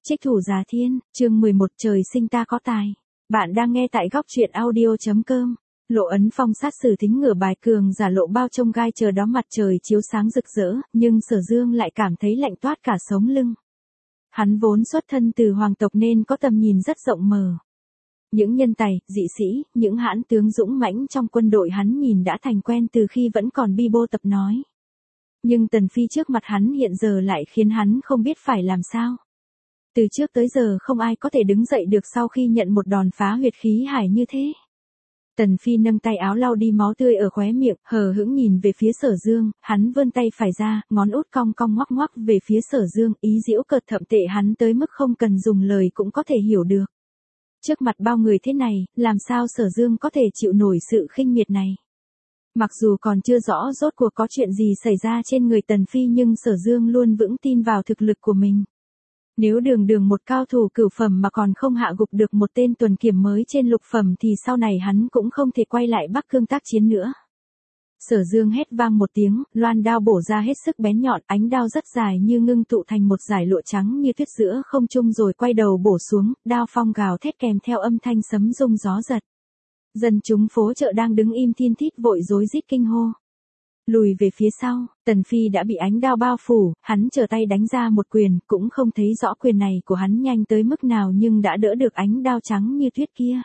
Trích thủ Giá Thiên, chương 11 trời sinh ta có tài. Bạn đang nghe tại góc truyện audio.com. Lộ Ấn Phong sát xử thính ngửa bài cường giả lộ bao trông gai chờ đó mặt trời chiếu sáng rực rỡ, nhưng Sở Dương lại cảm thấy lạnh toát cả sống lưng. Hắn vốn xuất thân từ hoàng tộc nên có tầm nhìn rất rộng mở. Những nhân tài, dị sĩ, những hãn tướng dũng mãnh trong quân đội hắn nhìn đã thành quen từ khi vẫn còn bi bô tập nói. Nhưng Tần Phi trước mặt hắn hiện giờ lại khiến hắn không biết phải làm sao. Từ trước tới giờ không ai có thể đứng dậy được sau khi nhận một đòn phá huyệt khí hải như thế. Tần Phi nâng tay áo lau đi máu tươi ở khóe miệng, hờ hững nhìn về phía Sở Dương, hắn vươn tay phải ra, ngón út cong cong ngoắc ngoắc về phía Sở Dương, ý giễu cợt thậm tệ hắn tới mức không cần dùng lời cũng có thể hiểu được. Trước mặt bao người thế này, làm sao Sở Dương có thể chịu nổi sự khinh miệt này? Mặc dù còn chưa rõ rốt cuộc có chuyện gì xảy ra trên người Tần Phi nhưng Sở Dương luôn vững tin vào thực lực của mình. Nếu đường một cao thủ cửu phẩm mà còn không hạ gục được một tên tuần kiểm mới trên lục phẩm thì sau này hắn cũng không thể quay lại Bắc Cương tác chiến nữa. Sở Dương hét vang một tiếng, loan đao bổ ra hết sức bén nhọn, ánh đao rất dài như ngưng tụ thành một dải lụa trắng như tuyết giữa không trung rồi quay đầu bổ xuống, đao phong gào thét kèm theo âm thanh sấm rung gió giật. Dân chúng phố chợ đang đứng im thiên thít vội rối rít kinh hô. Lùi về phía sau, Tần Phi đã bị ánh đao bao phủ, hắn trở tay đánh ra một quyền, cũng không thấy rõ quyền này của hắn nhanh tới mức nào nhưng đã đỡ được ánh đao trắng như tuyết kia.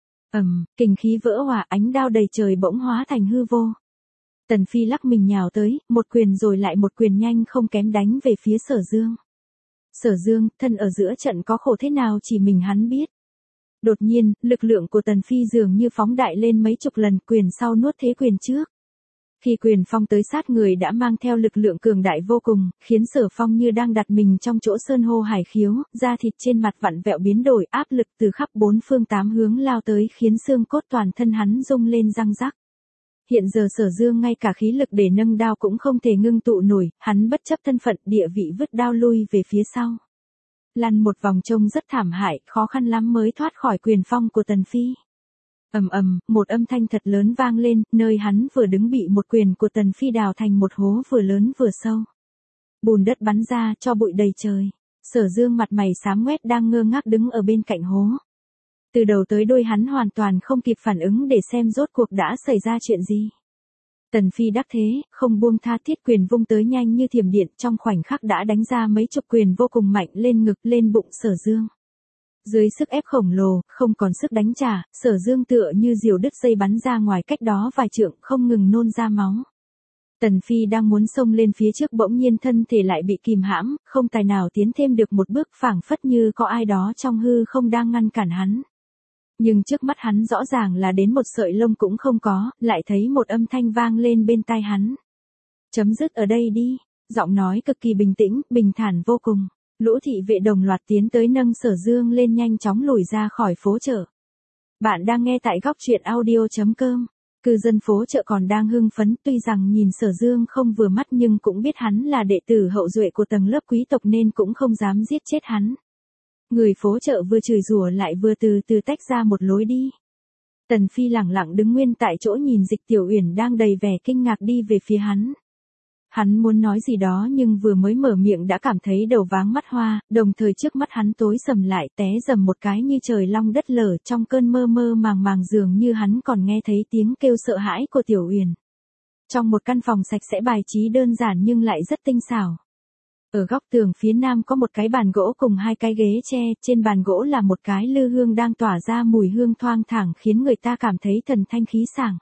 Kình khí vỡ hòa, ánh đao đầy trời bỗng hóa thành hư vô. Tần Phi lắc mình nhào tới, một quyền rồi lại một quyền nhanh không kém đánh về phía Sở Dương. Sở Dương, thân ở giữa trận có khổ thế nào chỉ mình hắn biết. Đột nhiên, lực lượng của Tần Phi dường như phóng đại lên mấy chục lần, quyền sau nuốt thế quyền trước. Khi quyền phong tới sát người đã mang theo lực lượng cường đại vô cùng, khiến Sở Phong như đang đặt mình trong chỗ sơn hô hải khiếu, da thịt trên mặt vặn vẹo biến đổi, áp lực từ khắp bốn phương tám hướng lao tới khiến xương cốt toàn thân hắn rung lên răng rắc. Hiện giờ Sở Dương ngay cả khí lực để nâng đao cũng không thể ngưng tụ nổi, hắn bất chấp thân phận địa vị vứt đao lui về phía sau. Lăn một vòng trông rất thảm hại, khó khăn lắm mới thoát khỏi quyền phong của Tần Phi. Một âm thanh thật lớn vang lên, nơi hắn vừa đứng bị một quyền của Tần Phi đào thành một hố vừa lớn vừa sâu. Bùn đất bắn ra, cho bụi đầy trời. Sở Dương mặt mày xám ngoét đang ngơ ngác đứng ở bên cạnh hố. Từ đầu tới đuôi hắn hoàn toàn không kịp phản ứng để xem rốt cuộc đã xảy ra chuyện gì. Tần Phi đắc thế, không buông tha, thiết quyền vung tới nhanh như thiểm điện, trong khoảnh khắc đã đánh ra mấy chục quyền vô cùng mạnh lên ngực lên bụng Sở Dương. Dưới sức ép khổng lồ, không còn sức đánh trả, Sở Dương tựa như diều đứt dây bắn ra ngoài cách đó vài trượng, không ngừng nôn ra máu. Tần Phi đang muốn xông lên phía trước bỗng nhiên thân thể lại bị kìm hãm, không tài nào tiến thêm được một bước, phảng phất như có ai đó trong hư không đang ngăn cản hắn. Nhưng trước mắt hắn rõ ràng là đến một sợi lông cũng không có, lại thấy một âm thanh vang lên bên tai hắn. Chấm dứt ở đây đi, giọng nói cực kỳ bình tĩnh, bình thản vô cùng. Lũ thị vệ đồng loạt tiến tới nâng Sở Dương lên nhanh chóng lùi ra khỏi phố chợ. Bạn đang nghe tại góc truyện audio.com. Cư dân phố chợ còn đang hưng phấn, tuy rằng nhìn Sở Dương không vừa mắt nhưng cũng biết hắn là đệ tử hậu duệ của tầng lớp quý tộc nên cũng không dám giết chết hắn. Người phố chợ vừa chửi rủa lại vừa từ từ tách ra một lối đi. Tần Phi lẳng lặng đứng nguyên tại chỗ nhìn Dịch Tiểu Uyển đang đầy vẻ kinh ngạc đi về phía hắn. Hắn muốn nói gì đó nhưng vừa mới mở miệng đã cảm thấy đầu váng mắt hoa, đồng thời trước mắt hắn tối sầm lại, té dầm một cái như trời long đất lở, trong cơn mơ mơ màng màng dường như hắn còn nghe thấy tiếng kêu sợ hãi của Tiểu Uyển. Trong một căn phòng sạch sẽ bài trí đơn giản nhưng lại rất tinh xảo. Ở góc tường phía nam có một cái bàn gỗ cùng hai cái ghế tre, trên bàn gỗ là một cái lư hương đang tỏa ra mùi hương thoang thoảng khiến người ta cảm thấy thần thanh khí sảng.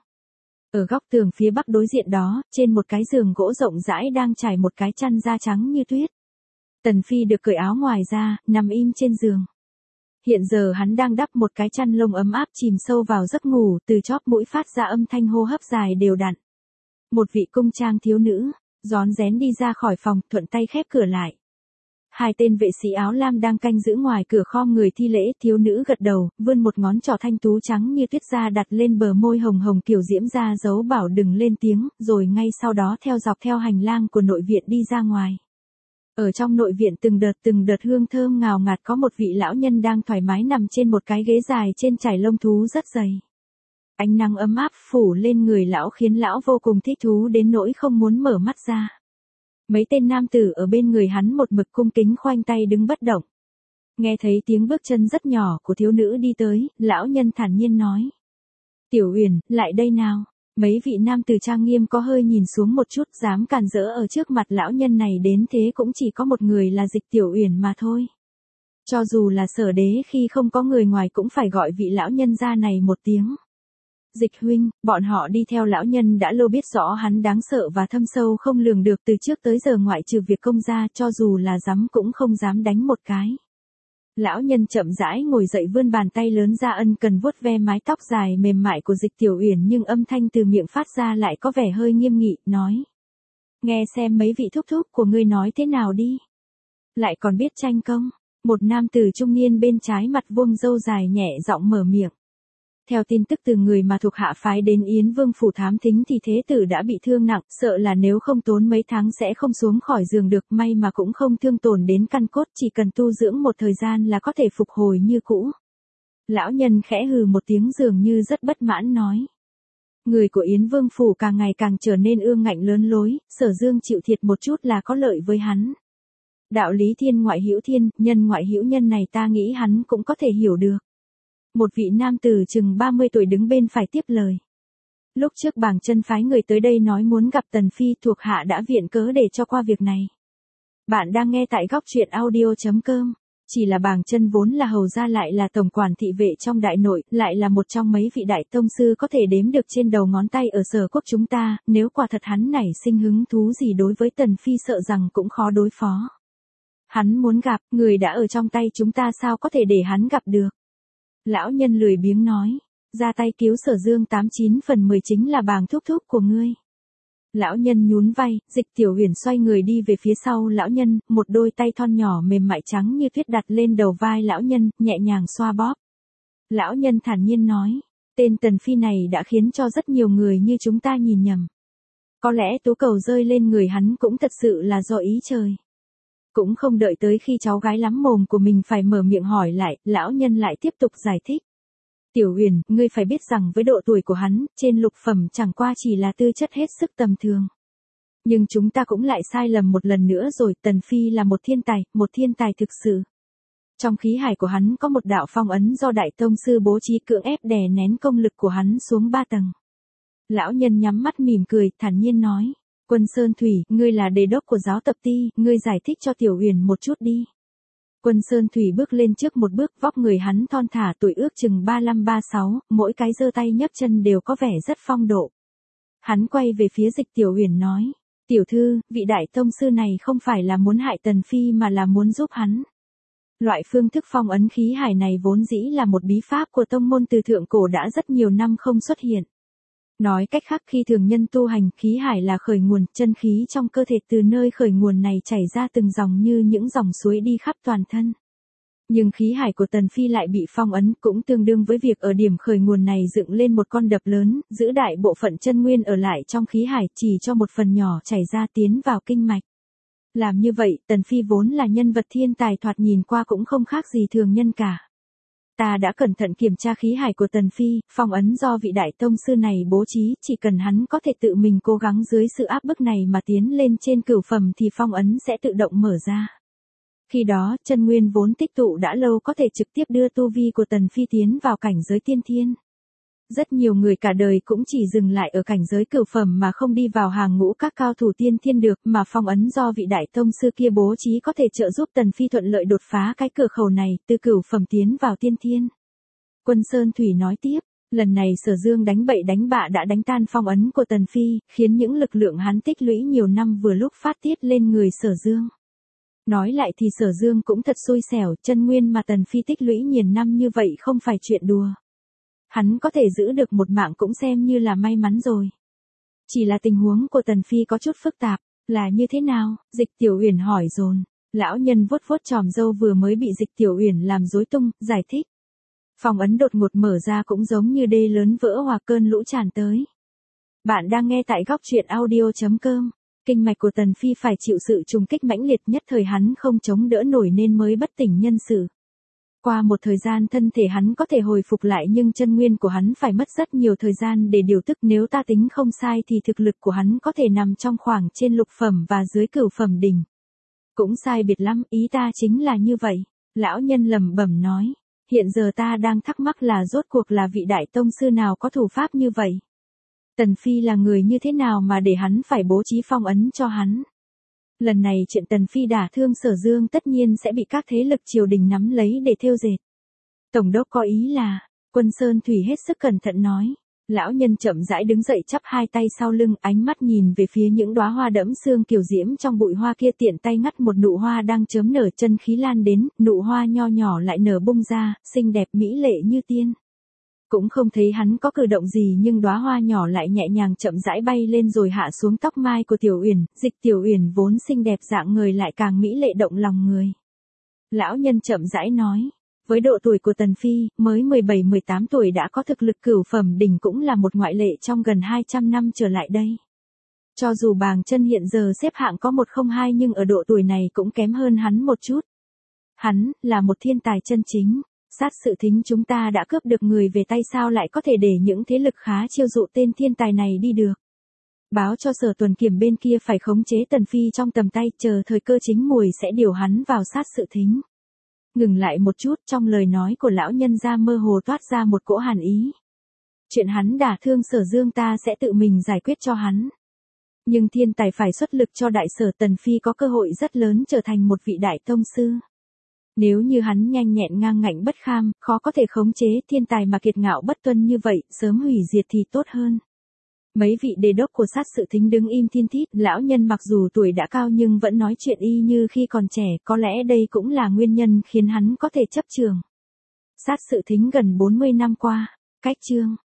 Ở góc tường phía bắc đối diện đó, trên một cái giường gỗ rộng rãi đang trải một cái chăn da trắng như tuyết. Tần Phi được cởi áo ngoài ra, nằm im trên giường. Hiện giờ hắn đang đắp một cái chăn lông ấm áp chìm sâu vào giấc ngủ, từ chóp mũi phát ra âm thanh hô hấp dài đều đặn. Một vị cung trang thiếu nữ, rón rén đi ra khỏi phòng, thuận tay khép cửa lại. Hai tên vệ sĩ áo lam đang canh giữ ngoài cửa khom người thi lễ, thiếu nữ gật đầu, vươn một ngón trỏ thanh tú trắng như tuyết ra đặt lên bờ môi hồng hồng kiểu diễm ra dấu bảo đừng lên tiếng, rồi ngay sau đó theo dọc theo hành lang của nội viện đi ra ngoài. Ở trong nội viện từng đợt hương thơm ngào ngạt, có một vị lão nhân đang thoải mái nằm trên một cái ghế dài trên trải lông thú rất dày. Ánh nắng ấm áp phủ lên người lão khiến lão vô cùng thích thú đến nỗi không muốn mở mắt ra. Mấy tên nam tử ở bên người hắn một mực cung kính khoanh tay đứng bất động. Nghe thấy tiếng bước chân rất nhỏ của thiếu nữ đi tới, lão nhân thản nhiên nói. Tiểu Uyển, lại đây nào. Mấy vị nam tử trang nghiêm có hơi nhìn xuống một chút, dám càn rỡ ở trước mặt lão nhân này đến thế cũng chỉ có một người là Dịch Tiểu Uyển mà thôi. Cho dù là Sở Đế khi không có người ngoài cũng phải gọi vị lão nhân gia này một tiếng. Dịch huynh, bọn họ đi theo lão nhân đã lâu biết rõ hắn đáng sợ và thâm sâu không lường được, từ trước tới giờ ngoại trừ việc công gia cho dù là dám cũng không dám đánh một cái. Lão nhân chậm rãi ngồi dậy vươn bàn tay lớn ra ân cần vuốt ve mái tóc dài mềm mại của Dịch Tiểu Uyển, nhưng âm thanh từ miệng phát ra lại có vẻ hơi nghiêm nghị, nói. Nghe xem mấy vị thúc thúc của ngươi nói thế nào đi. Lại còn biết tranh công. Một nam tử trung niên bên trái mặt vuông râu dài nhẹ giọng mở miệng. Theo tin tức từ người mà thuộc hạ phái đến Yến Vương phủ thám thính thì thế tử đã bị thương nặng, sợ là nếu không tốn mấy tháng sẽ không xuống khỏi giường được, may mà cũng không thương tổn đến căn cốt, chỉ cần tu dưỡng một thời gian là có thể phục hồi như cũ. Lão nhân khẽ hừ một tiếng dường như rất bất mãn nói. Người của Yến Vương phủ càng ngày càng trở nên ương ngạnh lớn lối, Sở Dương chịu thiệt một chút là có lợi với hắn. Đạo lý thiên ngoại hữu thiên, nhân ngoại hữu nhân này ta nghĩ hắn cũng có thể hiểu được. Một vị nam tử chừng 30 tuổi đứng bên phải tiếp lời. Lúc trước Bàng Chân phái người tới đây nói muốn gặp Tần Phi, thuộc hạ đã viện cớ để cho qua việc này. Bạn đang nghe tại góc truyện audio.com. Chỉ là Bàng Chân vốn là hầu gia lại là tổng quản thị vệ trong đại nội, lại là một trong mấy vị đại tông sư có thể đếm được trên đầu ngón tay ở Sở quốc chúng ta, nếu quả thật hắn nảy sinh hứng thú gì đối với Tần Phi sợ rằng cũng khó đối phó. Hắn muốn gặp, người đã ở trong tay chúng ta sao có thể để hắn gặp được. Lão nhân lười biếng nói, ra tay cứu Sở Dương 89/10 chính là Bàng thúc thúc của ngươi. Lão nhân nhún vai, Dịch Tiểu Uyển xoay người đi về phía sau lão nhân, một đôi tay thon nhỏ mềm mại trắng như tuyết đặt lên đầu vai lão nhân, nhẹ nhàng xoa bóp. Lão nhân thản nhiên nói, tên Tần Phi này đã khiến cho rất nhiều người như chúng ta nhìn nhầm. Có lẽ tố cầu rơi lên người hắn cũng thật sự là do ý trời. Cũng không đợi tới khi cháu gái lắm mồm của mình phải mở miệng hỏi lại, lão nhân lại tiếp tục giải thích. Tiểu Uyển, ngươi phải biết rằng với độ tuổi của hắn, trên lục phẩm chẳng qua chỉ là tư chất hết sức tầm thường. Nhưng chúng ta cũng lại sai lầm một lần nữa rồi, Tần Phi là một thiên tài thực sự. Trong khí hải của hắn có một đạo phong ấn do đại tông sư bố trí cưỡng ép đè nén công lực của hắn xuống 3 tầng. Lão nhân nhắm mắt mỉm cười, thản nhiên nói. Quân Sơn Thủy, ngươi là đề đốc của giáo tập ty, ngươi giải thích cho Tiểu Uyển một chút đi. Quân Sơn Thủy bước lên trước một bước, vóc người hắn thon thả, tuổi ước chừng 35-36, mỗi cái giơ tay nhấc chân đều có vẻ rất phong độ. Hắn quay về phía Dịch Tiểu Uyển nói, tiểu thư, vị đại tông sư này không phải là muốn hại Tần Phi mà là muốn giúp hắn. Loại phương thức phong ấn khí hải này vốn dĩ là một bí pháp của tông môn từ thượng cổ đã rất nhiều năm không xuất hiện. Nói cách khác, khi thường nhân tu hành, khí hải là khởi nguồn, chân khí trong cơ thể từ nơi khởi nguồn này chảy ra từng dòng như những dòng suối đi khắp toàn thân. Nhưng khí hải của Tần Phi lại bị phong ấn, cũng tương đương với việc ở điểm khởi nguồn này dựng lên một con đập lớn, giữ đại bộ phận chân nguyên ở lại trong khí hải, chỉ cho một phần nhỏ chảy ra tiến vào kinh mạch. Làm như vậy, Tần Phi vốn là nhân vật thiên tài, thoạt nhìn qua cũng không khác gì thường nhân cả. Ta đã cẩn thận kiểm tra khí hải của Tần Phi, phong ấn do vị đại tông sư này bố trí, chỉ cần hắn có thể tự mình cố gắng dưới sự áp bức này mà tiến lên trên cửu phẩm thì phong ấn sẽ tự động mở ra. Khi đó, chân nguyên vốn tích tụ đã lâu có thể trực tiếp đưa tu vi của Tần Phi tiến vào cảnh giới tiên thiên. Rất nhiều người cả đời cũng chỉ dừng lại ở cảnh giới cửu phẩm mà không đi vào hàng ngũ các cao thủ tiên thiên được, mà phong ấn do vị đại tông sư kia bố trí có thể trợ giúp Tần Phi thuận lợi đột phá cái cửa khẩu này, từ cửu phẩm tiến vào tiên thiên. Quân Sơn Thủy nói tiếp, lần này Sở Dương đánh bậy đánh bạ đã đánh tan phong ấn của Tần Phi, khiến những lực lượng hắn tích lũy nhiều năm vừa lúc phát tiết lên người Sở Dương. Nói lại thì Sở Dương cũng thật xui xẻo, chân nguyên mà Tần Phi tích lũy nhiều năm như vậy không phải chuyện đùa. Hắn có thể giữ được một mạng cũng xem như là may mắn rồi. Chỉ là tình huống của Tần Phi có chút phức tạp, là như thế nào? Dịch Tiểu Uyển hỏi dồn. Lão nhân vuốt vuốt chòm râu vừa mới bị Dịch Tiểu Uyển làm rối tung, giải thích. Phong ấn đột ngột mở ra cũng giống như đê lớn vỡ hoặc cơn lũ tràn tới. Bạn đang nghe tại góc truyện audio.com. Kinh mạch của Tần Phi phải chịu sự trùng kích mãnh liệt, nhất thời hắn không chống đỡ nổi nên mới bất tỉnh nhân sự. Qua một thời gian thân thể hắn có thể hồi phục lại, nhưng chân nguyên của hắn phải mất rất nhiều thời gian để điều tức, nếu ta tính không sai thì thực lực của hắn có thể nằm trong khoảng trên lục phẩm và dưới cửu phẩm đỉnh. Cũng sai biệt lắm, ý ta chính là như vậy. Lão nhân lẩm bẩm nói, hiện giờ ta đang thắc mắc là rốt cuộc là vị đại tông sư nào có thủ pháp như vậy. Tần Phi là người như thế nào mà để hắn phải bố trí phong ấn cho hắn. Lần này chuyện Tần Phi đả thương Sở Dương tất nhiên sẽ bị các thế lực triều đình nắm lấy để thêu dệt. Tổng đốc có ý là, Quân Sơn Thủy hết sức cẩn thận nói. Lão nhân chậm rãi đứng dậy chắp hai tay sau lưng, ánh mắt nhìn về phía những đóa hoa đẫm sương kiều diễm trong bụi hoa kia, tiện tay ngắt một nụ hoa đang chớm nở, chân khí lan đến, nụ hoa nho nhỏ lại nở bung ra, xinh đẹp mỹ lệ như tiên. Cũng không thấy hắn có cử động gì, nhưng đóa hoa nhỏ lại nhẹ nhàng chậm rãi bay lên rồi hạ xuống tóc mai của Tiểu Uyển, Dịch Tiểu Uyển vốn xinh đẹp dạng người lại càng mỹ lệ động lòng người. Lão nhân chậm rãi nói, với độ tuổi của Tần Phi, mới 17-18 tuổi đã có thực lực cửu phẩm đỉnh cũng là một ngoại lệ trong gần 200 năm trở lại đây. Cho dù Bàng Chân hiện giờ xếp hạng có 102 nhưng ở độ tuổi này cũng kém hơn hắn một chút. Hắn là một thiên tài chân chính. Sát Sự Thính chúng ta đã cướp được người về tay, sao lại có thể để những thế lực khá chiêu dụ tên thiên tài này đi được. Báo cho Sở Tuần Kiểm bên kia phải khống chế Tần Phi trong tầm tay, chờ thời cơ chín muồi sẽ điều hắn vào Sát Sự Thính. Ngừng lại một chút, trong lời nói của lão nhân ra mơ hồ toát ra một cỗ hàn ý. Chuyện hắn đả thương Sở Dương ta sẽ tự mình giải quyết cho hắn. Nhưng thiên tài phải xuất lực cho đại sở, Tần Phi có cơ hội rất lớn trở thành một vị đại tông sư. Nếu như hắn nhanh nhẹn ngang ngạnh bất kham, khó có thể khống chế, thiên tài mà kiệt ngạo bất tuân như vậy, sớm hủy diệt thì tốt hơn. Mấy vị đề đốc của Sát Sự Thính đứng im thiên thít, lão nhân mặc dù tuổi đã cao nhưng vẫn nói chuyện y như khi còn trẻ, có lẽ đây cũng là nguyên nhân khiến hắn có thể chấp trường. Sát Sự Thính gần 40 năm qua, cách chương.